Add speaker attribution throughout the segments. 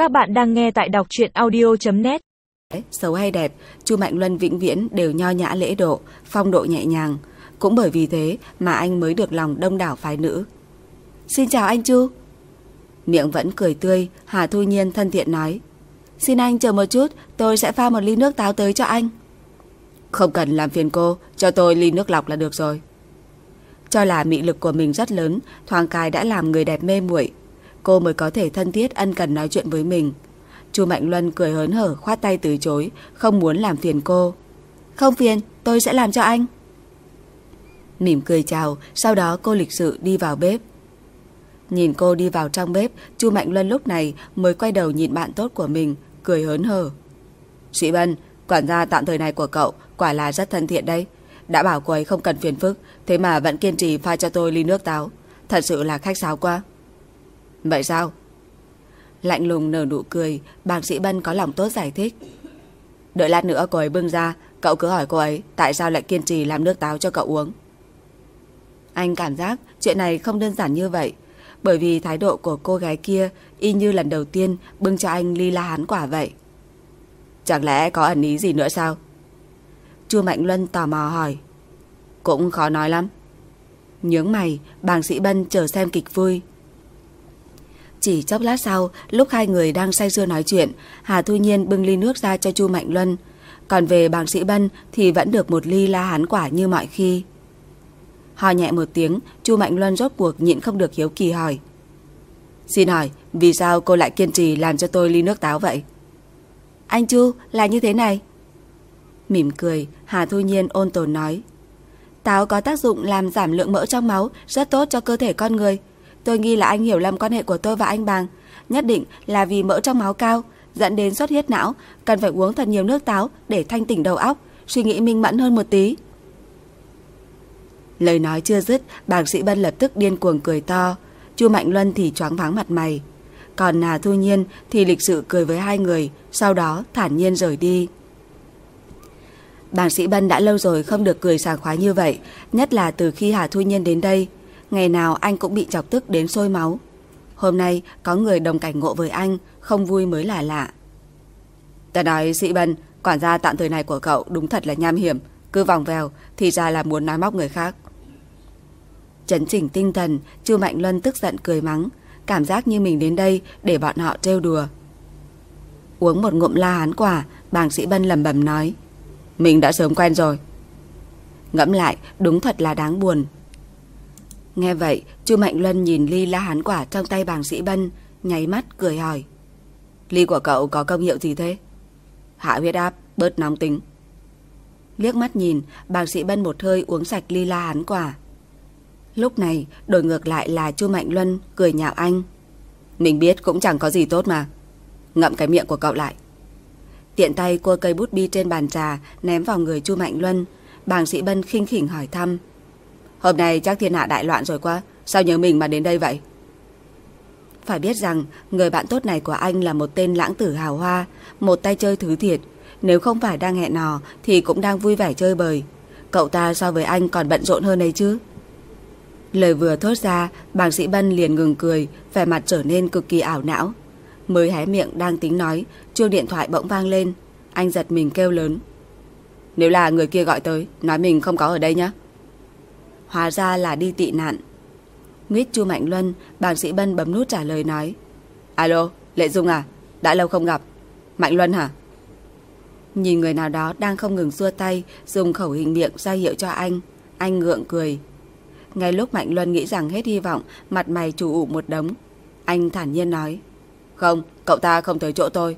Speaker 1: Các bạn đang nghe tại đọc truyện audio.net.
Speaker 2: Xấu hay đẹp, Chu Mạnh Luân vĩnh viễn đều nho nhã lễ độ, phong độ nhẹ nhàng. Cũng bởi vì thế mà anh mới được lòng đông đảo phái nữ. Xin chào anh Chu. Miệng vẫn cười tươi, Hà Thu Nhiên thân thiện nói. Xin anh chờ một chút, tôi sẽ pha một ly nước táo tới cho anh. Không cần làm phiền cô, cho tôi ly nước lọc là được rồi. Cho là mị lực của mình rất lớn, thoáng cái đã làm người đẹp mê muội. Cô mới có thể thân thiết ân cần nói chuyện với mình. Chu Mạnh Luân cười hớn hở khoát tay từ chối, không muốn làm phiền cô. Không phiền, tôi sẽ làm cho anh. Mỉm cười chào, sau đó cô lịch sự đi vào bếp. Nhìn cô đi vào trong bếp, Chu Mạnh Luân lúc này mới quay đầu nhìn bạn tốt của mình, cười hớn hở. Sĩ Bân, quản gia tạm thời này của cậu quả là rất thân thiện đấy. Đã bảo cô ấy không cần phiền phức, thế mà vẫn kiên trì pha cho tôi ly nước táo. Thật sự là khách sáo quá. Vậy sao? Lạnh lùng nở nụ cười, bác sĩ Bân có lòng tốt giải thích. Đợi lát nữa cô ấy bưng ra, cậu cứ hỏi cô ấy tại sao lại kiên trì làm nước táo cho cậu uống. Anh cảm giác chuyện này không đơn giản như vậy, bởi vì thái độ của cô gái kia y như lần đầu tiên bưng cho anh ly la hán quả vậy. Chẳng lẽ có ẩn ý gì nữa sao? Chu Mạnh Luân tò mò hỏi. Cũng khó nói lắm. Nhướng mày, bác sĩ Bân chờ xem kịch vui. Chỉ chốc lát sau, lúc hai người đang say sưa nói chuyện, Hà Thu Nhiên bưng ly nước ra cho Chu Mạnh Luân. Còn về bác sĩ Bân thì vẫn được một ly la hán quả như mọi khi. Ho nhẹ một tiếng, Chu Mạnh Luân rốt cuộc nhịn không được hiếu kỳ hỏi. Xin hỏi, vì sao cô lại kiên trì làm cho tôi ly nước táo vậy? Anh Chu, là như thế này. Mỉm cười, Hà Thu Nhiên ôn tồn nói. Táo có tác dụng làm giảm lượng mỡ trong máu, rất tốt cho cơ thể con người. Tôi nghi là anh hiểu lầm quan hệ của tôi và anh Bàng. Nhất định là vì mỡ trong máu cao, dẫn đến xuất huyết não, cần phải uống thật nhiều nước táo để thanh tỉnh đầu óc, suy nghĩ minh mẫn hơn một tí. Lời nói chưa dứt, bác sĩ Bân lập tức điên cuồng cười to. Chu Mạnh Luân thì choáng váng mặt mày. Còn Hà Thu Nhiên thì lịch sự cười với hai người, sau đó thản nhiên rời đi. Bác sĩ Bân đã lâu rồi không được cười sảng khoái như vậy, nhất là từ khi Hà Thu Nhiên đến đây. Ngày nào anh cũng bị chọc tức đến sôi máu. Hôm nay có người đồng cảnh ngộ với anh, không vui mới là lạ. Ta nói sĩ Bân, quản gia tạm thời này của cậu đúng thật là nham hiểm, cứ vòng vèo thì ra là muốn nói móc người khác. Chấn chỉnh tinh thần, Chu Mạnh Luân tức giận cười mắng, cảm giác như mình đến đây để bọn họ trêu đùa. Uống một ngụm la hán quả, bác sĩ Bân lẩm bẩm nói. Mình đã sớm quen rồi. Ngẫm lại, đúng thật là đáng buồn. Nghe vậy, Chu Mạnh Luân nhìn ly la hán quả trong tay bác sĩ Bân, nháy mắt cười hỏi. Ly của cậu có công hiệu gì thế? Hạ huyết áp, bớt nóng tính. Liếc mắt nhìn, bác sĩ Bân một hơi uống sạch ly la hán quả. Lúc này, đổi ngược lại là Chu Mạnh Luân cười nhạo anh. Mình biết cũng chẳng có gì tốt mà. Ngậm cái miệng của cậu lại. Tiện tay cua cây bút bi trên bàn trà ném vào người Chu Mạnh Luân. Bác sĩ Bân khinh khỉnh hỏi thăm. Hôm nay chắc thiên hạ đại loạn rồi quá, sao nhớ mình mà đến đây vậy? Phải biết rằng người bạn tốt này của anh là một tên lãng tử hào hoa, một tay chơi thứ thiệt. Nếu không phải đang hẹn hò thì cũng đang vui vẻ chơi bời. Cậu ta so với anh còn bận rộn hơn đấy chứ. Lời vừa thốt ra, bác sĩ Bân liền ngừng cười, vẻ mặt trở nên cực kỳ ảo não. Mới hé miệng đang tính nói, chuông điện thoại bỗng vang lên. Anh giật mình kêu lớn. Nếu là người kia gọi tới, nói mình không có ở đây nhé. Hóa ra là đi tị nạn. Nguyết Chu Mạnh Luân, bác sĩ Bân bấm nút trả lời nói. Alo, Lệ Dung à? Đã lâu không gặp. Mạnh Luân hả? Nhìn người nào đó đang không ngừng xua tay, dùng khẩu hình miệng ra hiệu cho anh ngượng cười. Ngay lúc Mạnh Luân nghĩ rằng hết hy vọng, mặt mày chủ ủ một đống, anh thản nhiên nói. Không, cậu ta không tới chỗ tôi.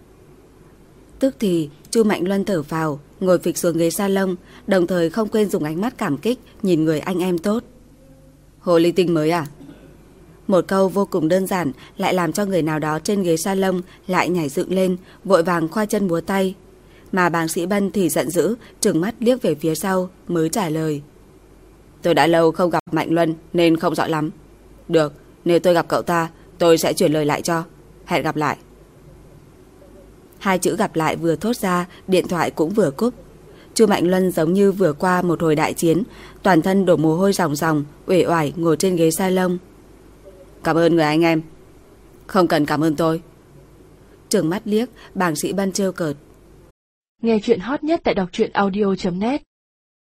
Speaker 2: Tức thì Chu Mạnh Luân thở phào, ngồi phịch xuống ghế salon, đồng thời không quên dùng ánh mắt cảm kích nhìn người anh em tốt. Hồ ly tinh mới à? Một câu vô cùng đơn giản lại làm cho người nào đó trên ghế salon lại nhảy dựng lên, vội vàng khoa chân múa tay. Mà bác sĩ Bân thì giận dữ, trừng mắt liếc về phía sau mới trả lời. Tôi đã lâu không gặp Mạnh Luân nên không rõ lắm. Được, nếu tôi gặp cậu ta, tôi sẽ chuyển lời lại cho. Hẹn gặp lại. Hai chữ gặp lại vừa thốt ra, điện thoại cũng vừa cúp. Chu Mạnh Luân giống như vừa qua một hồi đại chiến, toàn thân đổ mồ hôi ròng ròng, uể oải ngồi trên ghế salon. Cảm ơn người anh em. Không cần cảm ơn tôi. Trừng mắt liếc, bàng sĩ Bân trêu cợt.
Speaker 3: Nghe chuyện hot nhất tại đọc truyện audio.net